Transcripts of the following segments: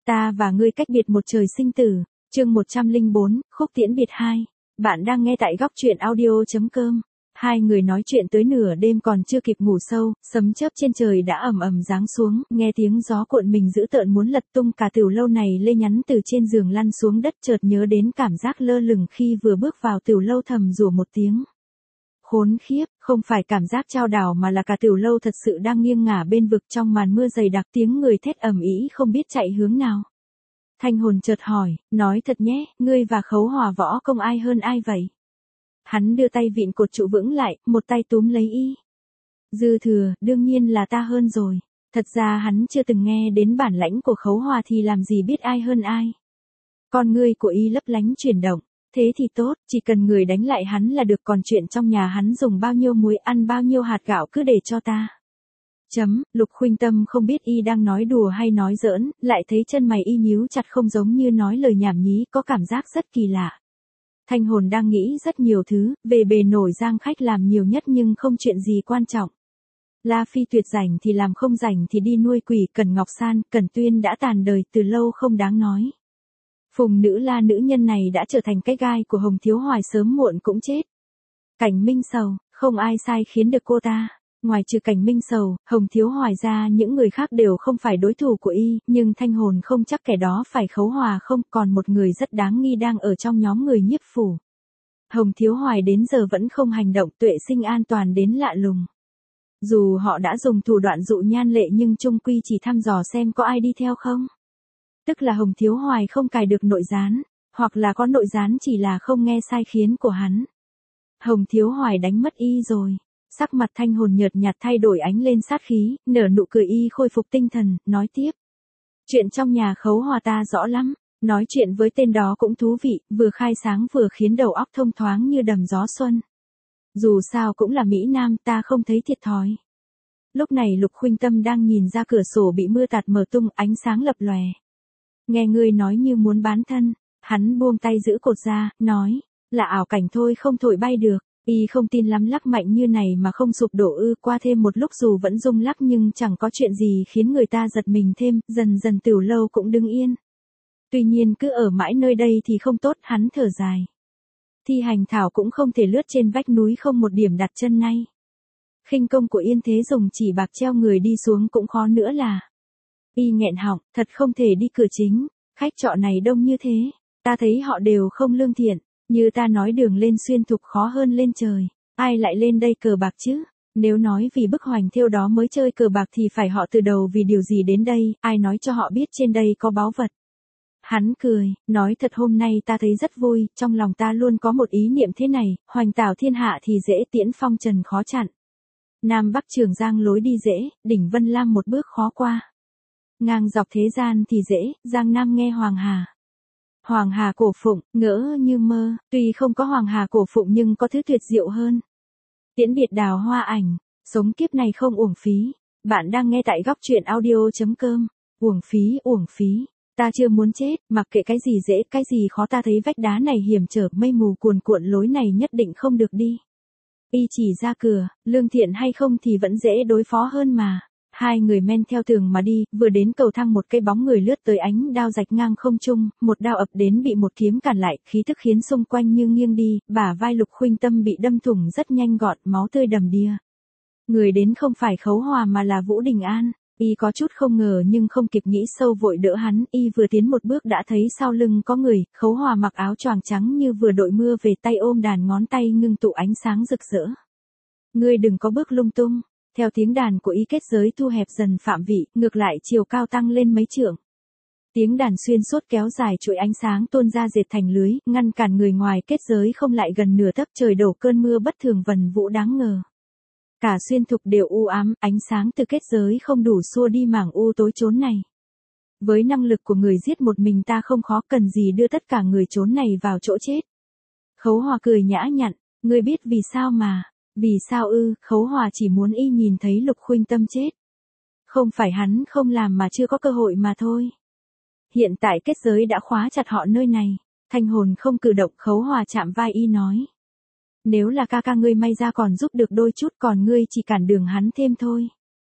Ta và ngươi cách biệt một trời sinh tử. Chương 104, khúc tiễn biệt 2. Bạn đang nghe tại góc truyện audio.com. Hai người nói chuyện tới nửa đêm còn chưa kịp ngủ sâu, sấm chớp trên trời đã ầm ầm giáng xuống, nghe tiếng gió cuộn mình dữ tợn muốn lật tung cả tiểu lâu này. Lê nhắn từ trên giường lăn xuống đất, chợt nhớ đến cảm giác lơ lửng khi vừa bước vào tiểu lâu, thầm rủa một tiếng. Khốn khiếp, không phải cảm giác chao đảo mà là cả tiểu lâu thật sự đang nghiêng ngả bên vực. Trong màn mưa dày đặc, tiếng người thét ầm ĩ không biết chạy hướng nào. Thanh hồn chợt hỏi, nói thật nhé, ngươi và Khấu Hòa võ công ai hơn ai vậy? Hắn đưa tay vịn cột trụ vững lại, một tay túm lấy y. Dư Thừa, đương nhiên là ta hơn rồi. Thật ra hắn chưa từng nghe đến bản lãnh của Khấu Hòa thì làm gì biết ai hơn ai. Con ngươi của y lấp lánh chuyển động. Thế thì tốt, chỉ cần người đánh lại hắn là được, còn chuyện trong nhà hắn dùng bao nhiêu muối, ăn bao nhiêu hạt gạo cứ để cho ta. Lục Khuynh Tâm không biết y đang nói đùa hay nói giỡn, lại thấy chân mày y nhíu chặt không giống như nói lời nhảm nhí, có cảm giác rất kỳ lạ. Thanh hồn đang nghĩ rất nhiều thứ, về bề nổi Giang khách làm nhiều nhất nhưng không chuyện gì quan trọng. La Phi Tuyệt rảnh thì làm, không rảnh thì đi nuôi quỷ. Cẩn Ngọc San, Cẩn Tuyên đã tàn đời từ lâu không đáng nói. Phùng Nữ La nữ nhân này đã trở thành cái gai của Hồng Thiếu Hoài, sớm muộn cũng chết. Cảnh Minh Sầu, không ai sai khiến được cô ta. Ngoài trừ Cảnh Minh Sầu, Hồng Thiếu Hoài ra những người khác đều không phải đối thủ của y, nhưng Thanh hồn không chắc kẻ đó phải Khấu Hòa không. Còn một người rất đáng nghi đang ở trong nhóm người nhiếp phủ. Hồng Thiếu Hoài đến giờ vẫn không hành động, Tuệ Sinh an toàn đến lạ lùng. Dù họ đã dùng thủ đoạn dụ Nhan Lệ nhưng chung quy chỉ thăm dò xem có ai đi theo không. Tức là Hồng Thiếu Hoài không cài được nội gián, hoặc là có nội gián chỉ là không nghe sai khiến của hắn. Hồng Thiếu Hoài đánh mất y rồi. Sắc mặt Thanh hồn nhợt nhạt thay đổi ánh lên sát khí, nở nụ cười, y khôi phục tinh thần, nói tiếp. Chuyện trong nhà Khấu Hòa ta rõ lắm, nói chuyện với tên đó cũng thú vị, vừa khai sáng vừa khiến đầu óc thông thoáng như đầm gió xuân. Dù sao cũng là Mỹ Nam, ta không thấy thiệt thòi. Lúc này Lục Khuynh Tâm đang nhìn ra cửa sổ bị mưa tạt mở tung, ánh sáng lập lòe. Nghe ngươi nói như muốn bán thân, hắn buông tay giữ cột ra, nói, là ảo cảnh thôi, không thổi bay được. Y không tin lắm, lắc mạnh như này mà không sụp đổ ư? Qua thêm một lúc dù vẫn rung lắc nhưng chẳng có chuyện gì khiến người ta giật mình thêm, dần dần tiểu lâu cũng đứng yên. Tuy nhiên cứ ở mãi nơi đây thì không tốt, hắn thở dài. Thi hành thảo cũng không thể lướt trên vách núi không một điểm đặt chân nay. Khinh công của Yên Thế dùng chỉ bạc treo người đi xuống cũng khó nữa là. Y nghẹn họng, thật không thể đi cửa chính, khách trọ này đông như thế, ta thấy họ đều không lương thiện. Như ta nói đường lên Xuyên Thục khó hơn lên trời, ai lại lên đây cờ bạc chứ? Nếu nói vì bức hoành thêu đó mới chơi cờ bạc thì phải họ từ đầu vì điều gì đến đây, ai nói cho họ biết trên đây có báu vật. Hắn cười, nói thật hôm nay ta thấy rất vui, trong lòng ta luôn có một ý niệm thế này, hoành tảo thiên hạ thì dễ, tiễn phong trần khó chặn. Nam Bắc Trường Giang lối đi dễ, đỉnh Vân Lam một bước khó qua. Ngang dọc thế gian thì dễ, Giang Nam nghe Hoàng Hà. Hoàng Hà cổ phụng, ngỡ như mơ, tuy không có Hoàng Hà cổ phụng nhưng có thứ tuyệt diệu hơn. Tiễn biệt đào hoa ảnh, sống kiếp này không uổng phí. Bạn đang nghe tại góc truyện audio.com. Uổng phí, ta chưa muốn chết, mặc kệ cái gì dễ, cái gì khó, ta thấy vách đá này hiểm trở, mây mù cuồn cuộn, lối này nhất định không được đi. Y chỉ ra cửa, lương thiện hay không thì vẫn dễ đối phó hơn mà. Hai người men theo tường mà đi, vừa đến cầu thang một cây bóng người lướt tới, ánh đao rạch ngang không trung, một đao ập đến bị một kiếm cản lại, khí tức khiến xung quanh như nghiêng đi, bả vai Lục Khuynh Tâm bị đâm thủng rất nhanh gọn, máu tươi đầm đìa. Người đến không phải Khấu Hòa mà là Vũ Đình An, y có chút không ngờ nhưng không kịp nghĩ sâu vội đỡ hắn, y vừa tiến một bước đã thấy sau lưng có người. Khấu Hòa mặc áo choàng trắng như vừa đội mưa về, tay ôm đàn, ngón tay ngưng tụ ánh sáng rực rỡ. Ngươi đừng có bước lung tung. Theo tiếng đàn của y, kết giới thu hẹp dần phạm vị, ngược lại chiều cao tăng lên mấy trượng. Tiếng đàn xuyên suốt kéo dài, chuỗi ánh sáng tuôn ra dệt thành lưới, ngăn cản người ngoài kết giới không lại gần nửa tấc. Trời đổ cơn mưa bất thường vần vũ đáng ngờ. Cả Xuyên Thục đều u ám, ánh sáng từ kết giới không đủ xua đi mảng u tối chốn này. Với năng lực của người giết một mình ta không khó, cần gì đưa tất cả người chốn này vào chỗ chết. Khấu Hòa cười nhã nhặn, ngươi biết vì sao mà. Vì sao ư? Khấu Hòa chỉ muốn y nhìn thấy Lục Khuynh Tâm chết. Không phải hắn không làm mà chưa có cơ hội mà thôi. Hiện tại kết giới đã khóa chặt họ nơi này. Thanh hồn không cử động. Khấu Hòa chạm vai y nói. Nếu là ca ca ngươi may ra còn giúp được đôi chút, còn ngươi chỉ cản đường hắn thêm thôi.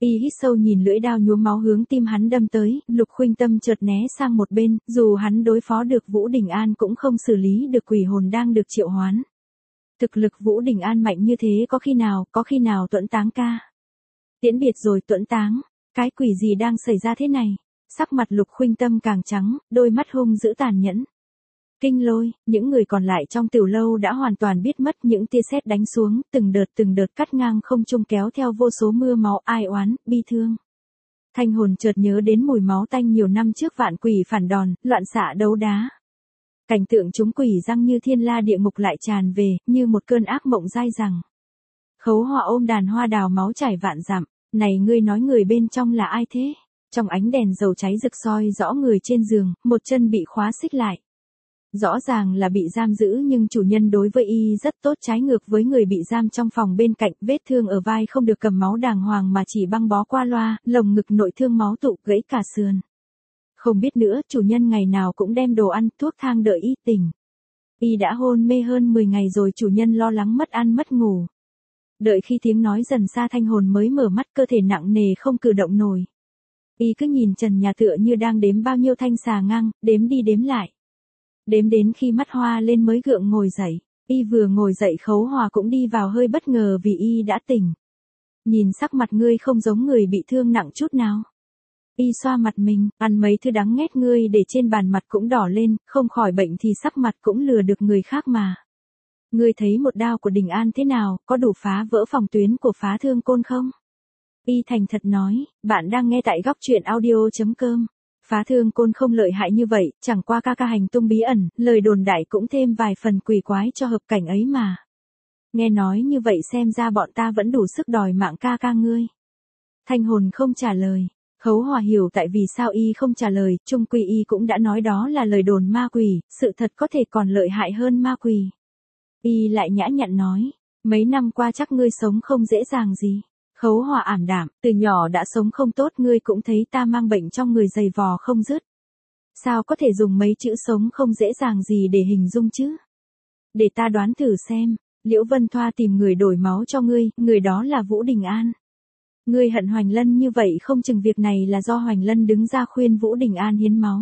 Y hít sâu nhìn lưỡi dao nhuốm máu hướng tim hắn đâm tới, Lục Khuynh Tâm chợt né sang một bên, dù hắn đối phó được Vũ Đình An cũng không xử lý được quỷ hồn đang được triệu hoán. Thực lực Vũ Đình An mạnh như thế có khi nào Tuẫn Táng ca. Tiễn biệt rồi Tuẫn Táng, cái quỷ gì đang xảy ra thế này? Sắc mặt Lục Khuynh Tâm càng trắng, đôi mắt hung dữ tàn nhẫn. Kinh Lôi, những người còn lại trong tiểu lâu đã hoàn toàn biết mất, những tia sét đánh xuống, từng đợt cắt ngang không trung kéo theo vô số mưa máu ai oán, bi thương. Thanh hồn chợt nhớ đến mùi máu tanh nhiều năm trước vạn quỷ phản đòn, loạn xạ đấu đá. Cảnh tượng chúng quỷ răng như thiên la địa ngục lại tràn về, như một cơn ác mộng dai dẳng. Khấu Hòa ôm đàn hoa đào máu chảy vạn dặm, này ngươi nói người bên trong là ai thế? Trong ánh đèn dầu cháy rực soi rõ người trên giường, một chân bị khóa xích lại. Rõ ràng là bị giam giữ nhưng chủ nhân đối với y rất tốt, trái ngược với người bị giam trong phòng bên cạnh, vết thương ở vai không được cầm máu đàng hoàng mà chỉ băng bó qua loa, lồng ngực nội thương máu tụ gãy cả sườn. Không biết nữa, chủ nhân ngày nào cũng đem đồ ăn, thuốc thang đợi y tỉnh. Y đã hôn mê hơn 10 ngày rồi, chủ nhân lo lắng mất ăn mất ngủ. Đợi khi tiếng nói dần xa thanh hồn mới mở mắt, cơ thể nặng nề không cử động nổi. Y cứ nhìn trần nhà tựa như đang đếm bao nhiêu thanh xà ngang, đếm đi đếm lại. Đếm đến khi mắt hoa lên mới gượng ngồi dậy. Y vừa ngồi dậy Khấu Hòa cũng đi vào, hơi bất ngờ vì y đã tỉnh. Nhìn sắc mặt ngươi không giống người bị thương nặng chút nào. Y xoa mặt mình, ăn mấy thứ đắng nghét ngươi để trên bàn, mặt cũng đỏ lên, không khỏi bệnh thì sắc mặt cũng lừa được người khác mà. Ngươi thấy một đao của Đình An thế nào, có đủ phá vỡ phòng tuyến của Phá Thương Côn không? Y thành thật nói, bạn đang nghe tại góc truyện audio.com. Phá Thương Côn không lợi hại như vậy, chẳng qua ca hành tung bí ẩn, lời đồn đại cũng thêm vài phần quỷ quái cho hợp cảnh ấy mà. Nghe nói như vậy xem ra bọn ta vẫn đủ sức đòi mạng ca ngươi. Thanh hồn không trả lời. Khấu Hòa hiểu tại vì sao y không trả lời, chung quy y cũng đã nói đó là lời đồn ma quỷ, sự thật có thể còn lợi hại hơn ma quỷ. Y lại nhã nhặn nói, mấy năm qua chắc ngươi sống không dễ dàng gì. Khấu Hòa ảm đạm, từ nhỏ đã sống không tốt, ngươi cũng thấy ta mang bệnh trong người dày vò không dứt. Sao có thể dùng mấy chữ sống không dễ dàng gì để hình dung chứ? Để ta đoán thử xem, Liễu Vân Thoa tìm người đổi máu cho ngươi, người đó là Vũ Đình An. Ngươi hận Hoành Lân như vậy, không chừng việc này là do Hoành Lân đứng ra khuyên Vũ Đình An hiến máu.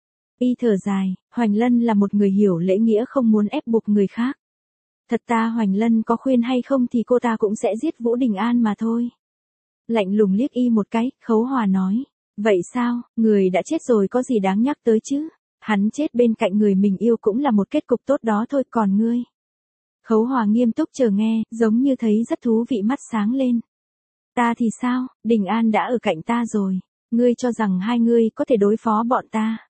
Y thở dài, Hoành Lân là một người hiểu lễ nghĩa, không muốn ép buộc người khác. Thật ta Hoành Lân có khuyên hay không thì cô ta cũng sẽ giết Vũ Đình An mà thôi. Lạnh lùng liếc y một cái, Khấu Hòa nói, vậy sao, người đã chết rồi có gì đáng nhắc tới chứ? Hắn chết bên cạnh người mình yêu cũng là một kết cục tốt đó thôi, còn ngươi. Khấu Hòa nghiêm túc chờ nghe, giống như thấy rất thú vị, mắt sáng lên. Ta thì sao, Đình An đã ở cạnh ta rồi. Ngươi cho rằng hai ngươi có thể đối phó bọn ta.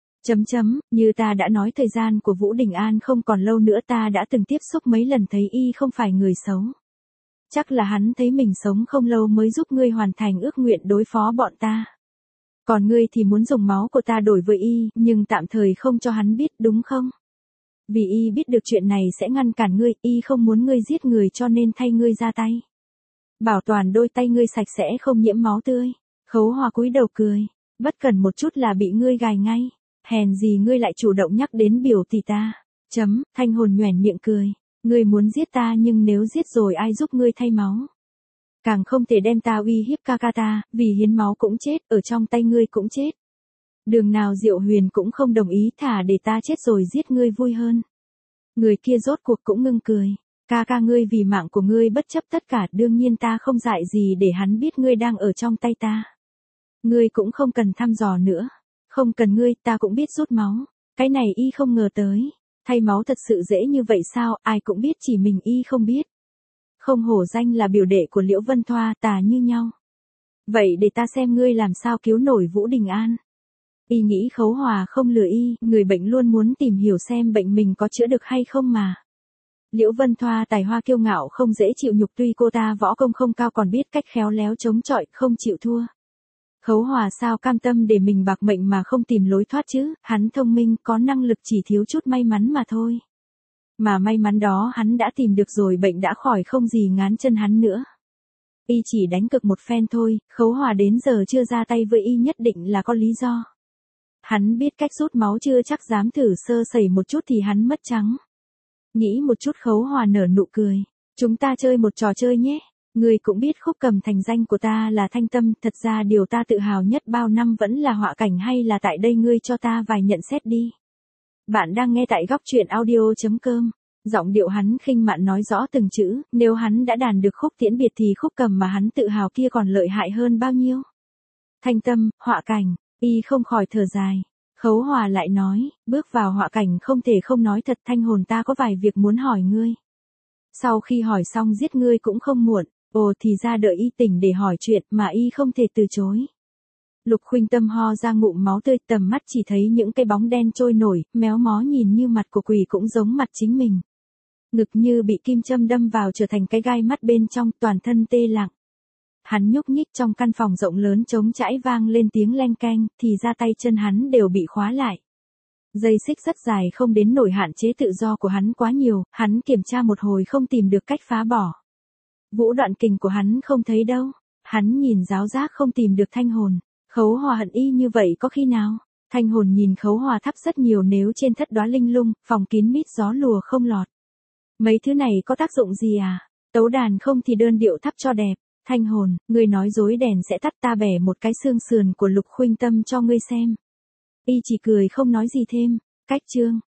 Như ta đã nói, thời gian của Vũ Đình An không còn lâu nữa, ta đã từng tiếp xúc mấy lần thấy y không phải người xấu. Chắc là hắn thấy mình sống không lâu mới giúp ngươi hoàn thành ước nguyện đối phó bọn ta. Còn ngươi thì muốn dùng máu của ta đổi với y, nhưng tạm thời không cho hắn biết, đúng không? Vì y biết được chuyện này sẽ ngăn cản ngươi, y không muốn ngươi giết người cho nên thay ngươi ra tay. Bảo toàn đôi tay ngươi sạch sẽ không nhiễm máu tươi. Khấu Hòa cúi đầu cười, bất cần một chút là bị ngươi gài ngay. Hèn gì ngươi lại chủ động nhắc đến biểu tỷ ta. Thanh hồn nhoẻn miệng cười. Ngươi muốn giết ta nhưng nếu giết rồi ai giúp ngươi thay máu? Càng không thể đem ta uy hiếp ca ta, vì hiến máu cũng chết, ở trong tay ngươi cũng chết. Đường nào Diệu Huyền cũng không đồng ý, thả để ta chết rồi giết ngươi vui hơn. Người kia rốt cuộc cũng ngưng cười. Ca ngươi vì mạng của ngươi bất chấp tất cả, đương nhiên ta không dại gì để hắn biết ngươi đang ở trong tay ta. Ngươi cũng không cần thăm dò nữa. Không cần ngươi, ta cũng biết rút máu. Cái này y không ngờ tới. Thay máu thật sự dễ như vậy sao, ai cũng biết chỉ mình y không biết. Không hổ danh là biểu đệ của Liễu Vân Thoa, tà như nhau. Vậy để ta xem ngươi làm sao cứu nổi Vũ Đình An. Y nghĩ Khấu Hòa không lừa y, người bệnh luôn muốn tìm hiểu xem bệnh mình có chữa được hay không mà. Liễu Vân Thoa tài hoa kiêu ngạo không dễ chịu nhục, tuy cô ta võ công không cao còn biết cách khéo léo chống chọi, không chịu thua. Khấu Hòa sao cam tâm để mình bạc mệnh mà không tìm lối thoát chứ, hắn thông minh, có năng lực, chỉ thiếu chút may mắn mà thôi. Mà may mắn đó hắn đã tìm được rồi, bệnh đã khỏi không gì ngán chân hắn nữa. Y chỉ đánh cực một phen thôi, Khấu Hòa đến giờ chưa ra tay với y nhất định là có lý do. Hắn biết cách rút máu, chưa chắc dám thử sơ sẩy một chút thì hắn mất trắng. Nghĩ một chút Khấu Hòa nở nụ cười. Chúng ta chơi một trò chơi nhé. Ngươi cũng biết khúc cầm thành danh của ta là Thanh Tâm, thật ra điều ta tự hào nhất bao năm vẫn là họa cảnh, hay là tại đây ngươi cho ta vài nhận xét đi. Bạn đang nghe tại góc truyện audio.com. Giọng điệu hắn khinh mạn nói rõ từng chữ, nếu hắn đã đàn được khúc tiễn biệt thì khúc cầm mà hắn tự hào kia còn lợi hại hơn bao nhiêu. Thanh Tâm, họa cảnh, y không khỏi thở dài. Khấu Hòa lại nói, bước vào họa cảnh không thể không nói thật, Thanh hồn ta có vài việc muốn hỏi ngươi. Sau khi hỏi xong giết ngươi cũng không muộn. Ồ, thì ra đợi y tỉnh để hỏi chuyện mà y không thể từ chối. Lục Khuynh Tâm ho ra ngụm máu tươi, tầm mắt chỉ thấy những cái bóng đen trôi nổi, méo mó nhìn như mặt của quỷ cũng giống mặt chính mình. Ngực như bị kim châm đâm vào trở thành cái gai mắt bên trong, toàn thân tê lặng. Hắn nhúc nhích, trong căn phòng rộng lớn trống trải vang lên tiếng leng keng, thì ra tay chân hắn đều bị khóa lại. Dây xích rất dài không đến nổi hạn chế tự do của hắn quá nhiều, hắn kiểm tra một hồi không tìm được cách phá bỏ. Vũ Đoạn Kình của hắn không thấy đâu. Hắn nhìn giáo giác không tìm được Thanh hồn. Khấu Hòa hận y như vậy có khi nào? Thanh hồn nhìn Khấu Hòa thắp rất nhiều nếu trên thất đóa linh lung, phòng kín mít gió lùa không lọt. Mấy thứ này có tác dụng gì à? Tấu đàn không thì đơn điệu thắp cho đẹp. Thanh hồn, ngươi nói dối đèn sẽ tắt, ta bẻ một cái xương sườn của Lục Khuynh Tâm cho ngươi xem. Y chỉ cười không nói gì thêm. Cách chương.